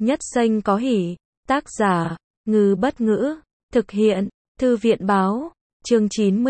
nhất xanh có hỉ. Tác giả, Ngư Bất Ngữ. Thực hiện, Thư viện Báo. Chương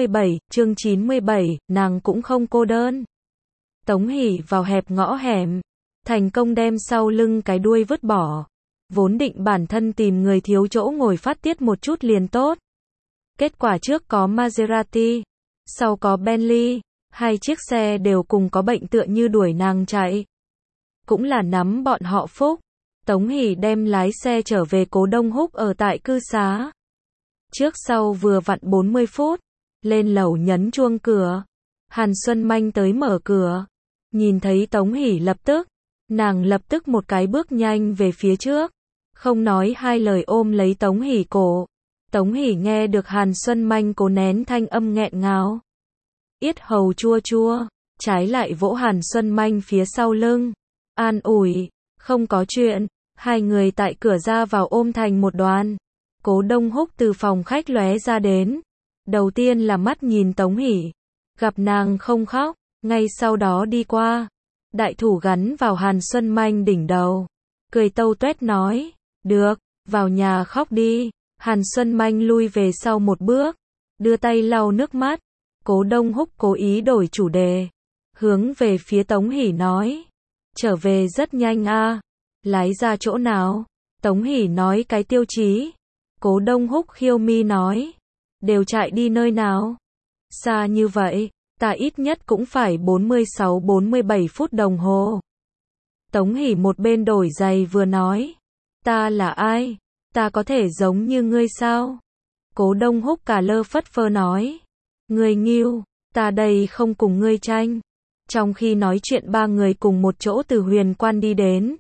97, nàng cũng không cô đơn. Tống Hỷ vào hẹp ngõ hẻm, thành công đem sau lưng cái đuôi vứt bỏ. Vốn định bản thân tìm người thiếu chỗ ngồi phát tiết một chút liền tốt. Kết quả trước có Maserati, sau có Bentley, hai chiếc xe đều cùng có bệnh tựa như đuổi nàng chạy. Cũng là nắm bọn họ phúc. Tống Hỷ đem lái xe trở về Cố Đông Húc ở tại cư xá. Trước sau vừa vặn 40 phút, lên lầu nhấn chuông cửa. Hàn Xuân Manh tới mở cửa, nhìn thấy Tống Hỷ nàng lập tức một cái bước nhanh về phía trước, không nói hai lời ôm lấy Tống Hỷ cổ. Tống Hỷ nghe được Hàn Xuân Manh cố nén thanh âm nghẹn ngào, yết hầu chua chua, trái lại vỗ Hàn Xuân Manh phía sau lưng, an ủi, không có chuyện. Hai người tại cửa ra vào ôm thành một đoàn. Cố Đông Húc từ phòng khách lóe ra đến, đầu tiên là mắt nhìn Tống Hỷ, gặp nàng không khóc, ngay sau đó đi qua, đại thủ gắn vào Hàn Xuân Manh đỉnh đầu, cười tâu tuét nói, được, vào nhà khóc đi. Hàn Xuân Manh lui về sau một bước, đưa tay lau nước mắt. Cố Đông Húc cố ý đổi chủ đề, hướng về phía Tống Hỷ nói, trở về rất nhanh a. Lái ra chỗ nào? Tống Hỷ nói cái tiêu chí. Cố Đông Húc khiêu mi nói, đều chạy đi nơi nào? Xa như vậy, ta ít nhất cũng phải 46-47 phút đồng hồ. Tống Hỷ một bên đổi giày vừa nói, ta là ai? Ta có thể giống như ngươi sao? Cố Đông Húc cả lơ phất phơ nói, ngươi nghiêu, ta đây không cùng ngươi tranh. Trong khi nói chuyện ba người cùng một chỗ từ Huyền Quan đi đến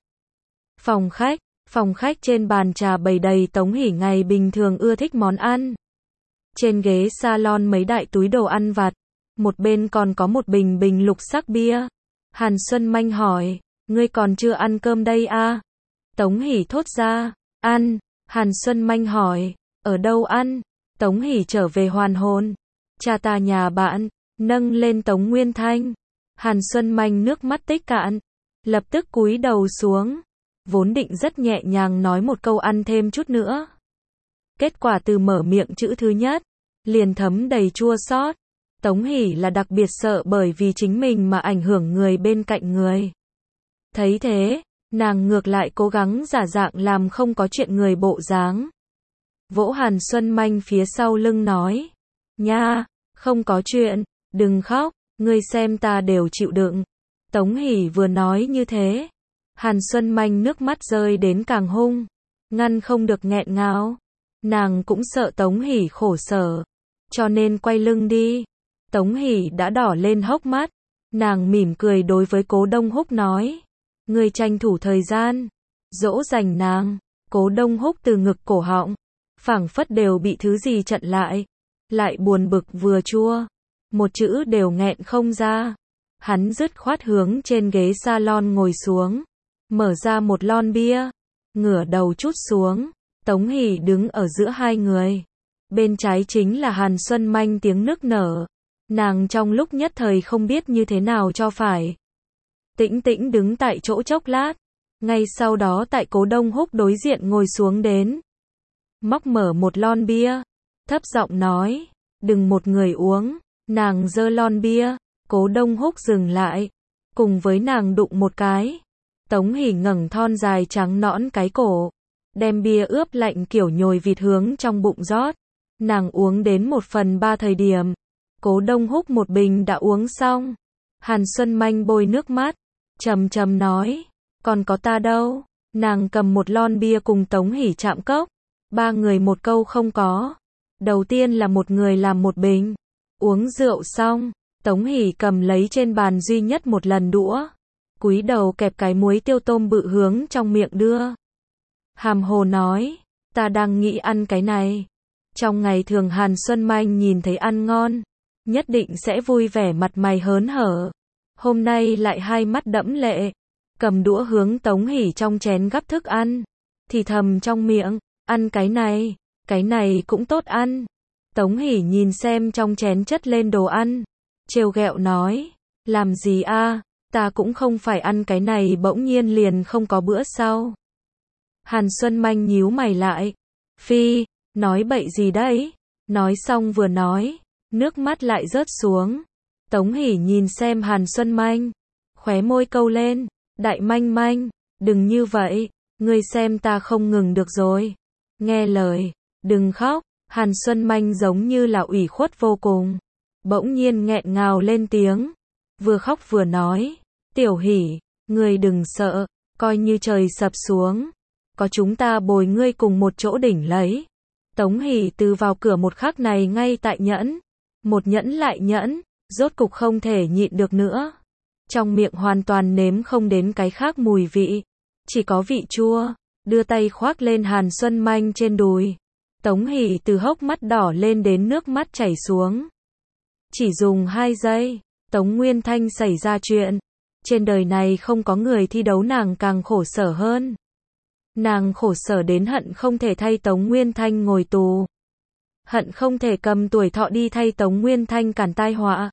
phòng khách trên bàn trà bày đầy Tống Hỷ ngày bình thường ưa thích món ăn. Trên ghế salon mấy đại túi đồ ăn vặt, một bên còn có một bình lục sắc bia. Hàn Xuân Manh hỏi, ngươi còn chưa ăn cơm đây à? Tống Hỷ thốt ra, ăn. Hàn Xuân Manh hỏi, ở đâu ăn? Tống Hỷ trở về hoàn hồn, cha ta nhà bạn, nâng lên Tống Nguyên Thanh. Hàn Xuân Manh nước mắt tích cạn, lập tức cúi đầu xuống. Vốn định rất nhẹ nhàng nói một câu ăn thêm chút nữa. Kết quả từ mở miệng chữ thứ nhất, liền thấm đầy chua xót. Tống Hỷ là đặc biệt sợ bởi vì chính mình mà ảnh hưởng người bên cạnh người. Thấy thế, nàng ngược lại cố gắng giả dạng làm không có chuyện người bộ dáng. Vỗ Hàn Xuân Manh phía sau lưng nói, nha, không có chuyện, đừng khóc, ngươi xem ta đều chịu đựng. Tống Hỷ vừa nói như thế, Hàn Xuân Manh nước mắt rơi đến càng hung, ngăn không được nghẹn ngào. Nàng cũng sợ Tống Hỷ khổ sở, cho nên quay lưng đi. Tống Hỷ đã đỏ lên hốc mắt, nàng mỉm cười đối với Cố Đông Húc nói, ngươi tranh thủ thời gian, dỗ dành nàng. Cố Đông Húc từ ngực cổ họng, phảng phất đều bị thứ gì chặn lại buồn bực vừa chua, một chữ đều nghẹn không ra. Hắn dứt khoát hướng trên ghế salon ngồi xuống, mở ra một lon bia, ngửa đầu trút xuống. Tống Hỷ đứng ở giữa hai người, bên trái chính là Hàn Xuân Manh tiếng nức nở. Nàng trong lúc nhất thời không biết như thế nào cho phải. Tĩnh tĩnh đứng tại chỗ chốc lát, ngay sau đó tại Cố Đông Húc đối diện ngồi xuống đến, móc mở một lon bia, thấp giọng nói, đừng một người uống. Nàng giơ lon bia, Cố Đông Húc dừng lại, cùng với nàng đụng một cái. Tống Hỷ ngẩng thon dài trắng nõn cái cổ, đem bia ướp lạnh kiểu nhồi vịt hướng trong bụng rót. Nàng uống đến 1/3 thời điểm, Cố Đông Húc một bình đã uống xong. Hàn Xuân Manh bôi nước mắt, trầm trầm nói, còn có ta đâu. Nàng cầm một lon bia cùng Tống Hỷ chạm cốc, ba người một câu không có. Đầu tiên là một người làm một bình, uống rượu xong, Tống Hỷ cầm lấy trên bàn duy nhất một lần đũa, cúi đầu kẹp cái muối tiêu tôm bự hướng trong miệng đưa. Hàm hồ nói, ta đang nghĩ ăn cái này. Trong ngày thường Hàn Xuân Manh nhìn thấy ăn ngon, nhất định sẽ vui vẻ mặt mày hớn hở. Hôm nay lại hai mắt đẫm lệ, cầm đũa hướng Tống Hỷ trong chén gắp thức ăn, thì thầm trong miệng, ăn cái này cũng tốt ăn. Tống Hỷ nhìn xem trong chén chất lên đồ ăn, trêu ghẹo nói, làm gì a, ta cũng không phải ăn cái này bỗng nhiên liền không có bữa sau. Hàn Xuân Manh nhíu mày lại. Phi, nói bậy gì đấy? Nói xong vừa nói, nước mắt lại rớt xuống. Tống Hỷ nhìn xem Hàn Xuân Manh, khóe môi câu lên, Đại Manh Manh, đừng như vậy, ngươi xem ta không ngừng được rồi. Nghe lời, đừng khóc. Hàn Xuân Manh giống như là ủy khuất vô cùng, bỗng nhiên nghẹn ngào lên tiếng, vừa khóc vừa nói, Tiểu Hỷ, ngươi đừng sợ, coi như trời sập xuống, có chúng ta bồi ngươi cùng một chỗ đỉnh lấy. Tống Hỷ từ vào cửa một khắc này ngay tại nhẫn, một nhẫn lại nhẫn, rốt cục không thể nhịn được nữa. Trong miệng hoàn toàn nếm không đến cái khác mùi vị, chỉ có vị chua, đưa tay khoác lên Hàn Xuân Manh trên đùi. Tống Hỷ từ hốc mắt đỏ lên đến nước mắt chảy xuống. Chỉ dùng 2 giây, Tống Nguyên Thanh xảy ra chuyện. Trên đời này không có người thi đấu nàng càng khổ sở hơn. Nàng khổ sở đến hận không thể thay Tống Nguyên Thanh ngồi tù. Hận không thể cầm tuổi thọ đi thay Tống Nguyên Thanh cản tai họa.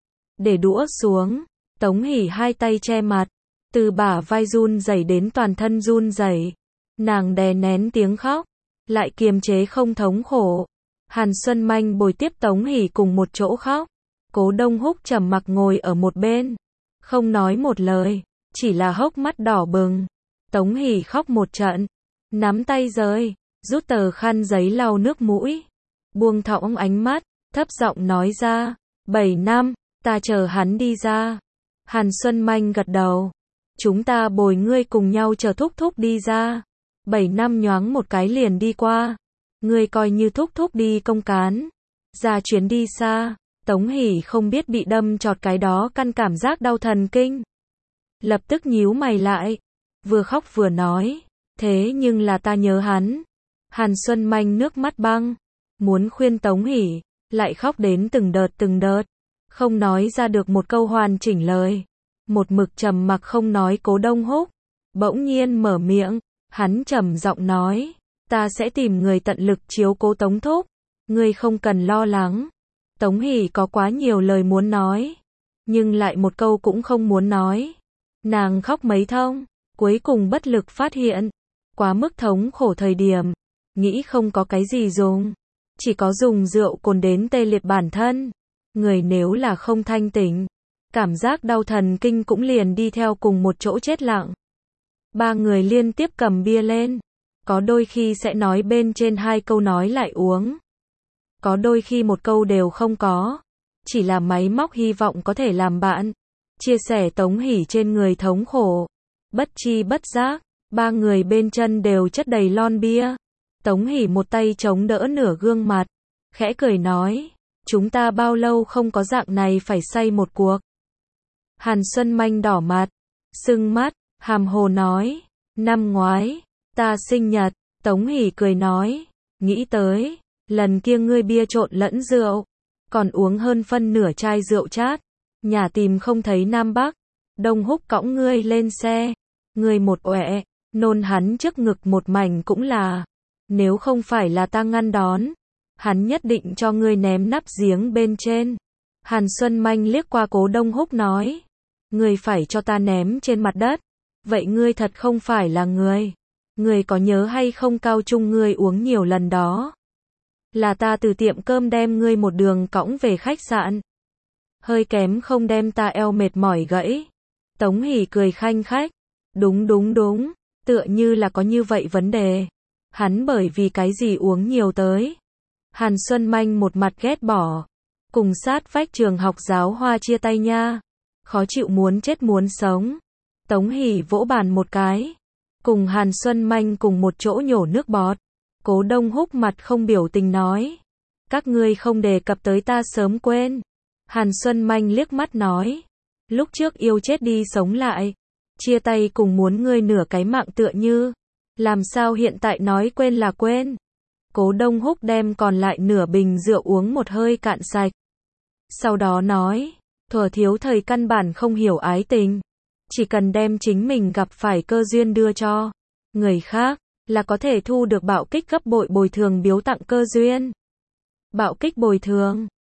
Để đũa xuống, Tống Hỷ 2 tay che mặt, từ bả vai run rẩy đến toàn thân run rẩy. Nàng đè nén tiếng khóc, lại kiềm chế không thống khổ. Hàn Xuân Manh bồi tiếp Tống Hỷ cùng một chỗ khóc. Cố Đông Húc trầm mặc ngồi ở một bên, không nói một lời, chỉ là hốc mắt đỏ bừng. Tống Hỷ khóc một trận, nắm tay rơi, rút tờ khăn giấy lau nước mũi, buông thõng ánh mắt, thấp giọng nói ra, 7 năm, ta chờ hắn đi ra. Hàn Xuân Manh gật đầu, chúng ta bồi ngươi cùng nhau chờ thúc thúc đi ra. 7 năm nhoáng một cái liền đi qua, ngươi coi như thúc thúc đi công cán, ra chuyến đi xa. Tống Hỷ không biết bị đâm chọt cái đó căn cảm giác đau thần kinh, lập tức nhíu mày lại, vừa khóc vừa nói, thế nhưng là ta nhớ hắn. Hàn Xuân Manh nước mắt băng, muốn khuyên Tống Hỷ, lại khóc đến từng đợt, không nói ra được một câu hoàn chỉnh lời. Một mực trầm mặc không nói Cố Đông Húc, bỗng nhiên mở miệng, hắn trầm giọng nói, ta sẽ tìm người tận lực chiếu cố Tống thúc, ngươi không cần lo lắng. Tống Hỷ có quá nhiều lời muốn nói, nhưng lại một câu cũng không muốn nói. Nàng khóc mấy thông, cuối cùng bất lực phát hiện, quá mức thống khổ thời điểm, nghĩ không có cái gì dùng, chỉ có dùng rượu cồn đến tê liệt bản thân. Người nếu là không thanh tỉnh, cảm giác đau thần kinh cũng liền đi theo cùng một chỗ chết lặng. 3 người liên tiếp cầm bia lên, có đôi khi sẽ nói bên trên 2 câu nói lại uống. Có đôi khi một câu đều không có, chỉ là máy móc hy vọng có thể làm bạn, chia sẻ Tống Hỷ trên người thống khổ. Bất chi bất giác, 3 người bên chân đều chất đầy lon bia. Tống Hỷ một tay chống đỡ nửa gương mặt, khẽ cười nói, chúng ta bao lâu không có dạng này phải say một cuộc. Hàn Xuân Manh đỏ mặt, sưng mắt, hàm hồ nói, năm ngoái, ta sinh nhật. Tống Hỷ cười nói, nghĩ tới, lần kia ngươi bia trộn lẫn rượu, còn uống hơn phân nửa chai rượu chát, nhà tìm không thấy Nam Bắc, Đông Húc cõng ngươi lên xe, ngươi một ọe, nôn hắn trước ngực một mảnh cũng là, nếu không phải là ta ngăn đón, hắn nhất định cho ngươi ném nắp giếng bên trên. Hàn Xuân Manh liếc qua Cố Đông Húc nói, ngươi phải cho ta ném trên mặt đất, vậy ngươi thật không phải là người. Ngươi có nhớ hay không cao trung ngươi uống nhiều lần đó? Là ta từ tiệm cơm đem ngươi một đường cõng về khách sạn. Hơi kém không đem ta eo mệt mỏi gãy. Tống Hỷ cười khanh khách. Đúng, tựa như là có như vậy vấn đề. Hắn bởi vì cái gì uống nhiều tới. Hàn Xuân Manh một mặt ghét bỏ. Cùng sát vách trường học giáo hoa chia tay nha. Khó chịu muốn chết muốn sống. Tống Hỷ vỗ bàn một cái. Cùng Hàn Xuân Manh cùng một chỗ nhổ nước bọt. Cố Đông Húc mặt không biểu tình nói, các ngươi không đề cập tới ta sớm quên. Hàn Xuân Manh liếc mắt nói, lúc trước yêu chết đi sống lại, chia tay cùng muốn ngươi nửa cái mạng tựa như, làm sao hiện tại nói quên là quên. Cố Đông Húc đem còn lại nửa bình rượu uống một hơi cạn sạch. Sau đó nói, thuở thiếu thời căn bản không hiểu ái tình, chỉ cần đem chính mình gặp phải cơ duyên đưa cho người khác, là có thể thu được bạo kích gấp bội bồi thường biếu tặng cơ duyên. Bạo kích bồi thường